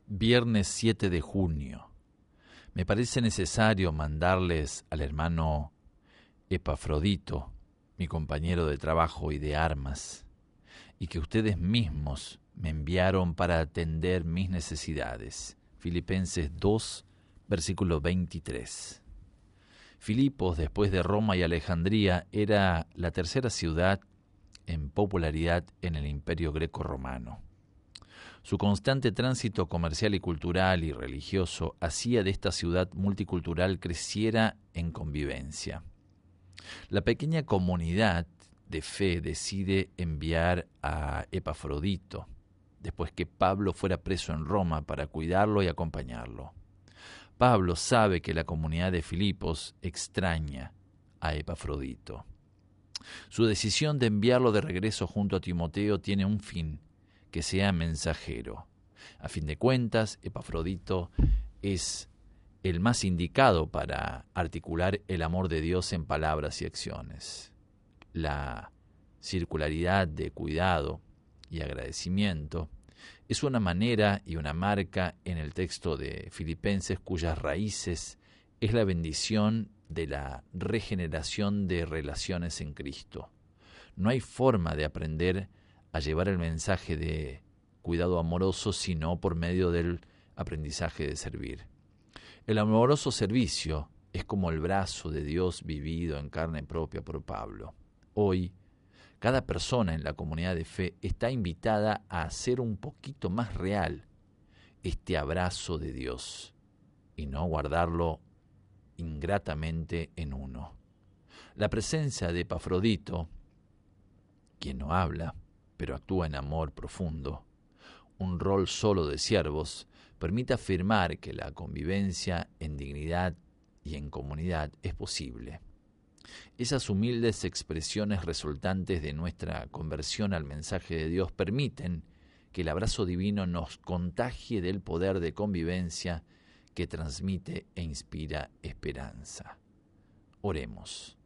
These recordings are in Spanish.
Viernes 7 de junio. Me parece necesario mandarles al hermano Epafrodito, mi compañero de trabajo y de armas, y que ustedes mismos me enviaron para atender mis necesidades. Filipenses 2, versículo 23. Filipos, después de Roma y Alejandría, era la tercera ciudad en popularidad en el Imperio Greco-Romano. Su constante tránsito comercial y cultural y religioso hacía de esta ciudad multicultural creciera en convivencia. La pequeña comunidad de fe decide enviar a Epafrodito, después que Pablo fuera preso en Roma, para cuidarlo y acompañarlo. Pablo sabe que la comunidad de Filipos extraña a Epafrodito. Su decisión de enviarlo de regreso junto a Timoteo tiene un fin: que sea mensajero. A fin de cuentas, Epafrodito es el más indicado para articular el amor de Dios en palabras y acciones. La circularidad de cuidado y agradecimiento es una manera y una marca en el texto de Filipenses cuyas raíces es la bendición de la regeneración de relaciones en Cristo. No hay forma de aprender a llevar el mensaje de cuidado amoroso sino por medio del aprendizaje de servir. El amoroso servicio es como el brazo de Dios vivido en carne propia por Pablo. Hoy, cada persona en la comunidad de fe está invitada a hacer un poquito más real este abrazo de Dios y no guardarlo ingratamente en uno. La presencia de Epafrodito, quien no habla, pero actúa en amor profundo, un rol solo de siervos, permite afirmar que la convivencia en dignidad y en comunidad es posible. Esas humildes expresiones resultantes de nuestra conversión al mensaje de Dios permiten que el abrazo divino nos contagie del poder de convivencia que transmite e inspira esperanza. Oremos.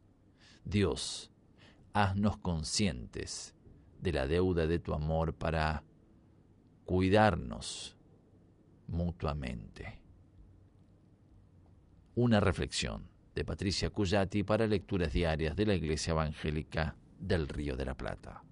Dios, haznos conscientes de la deuda de tu amor para cuidarnos mutuamente. Una reflexión de Patricia Cuyati para lecturas diarias de la Iglesia Evangélica del Río de la Plata.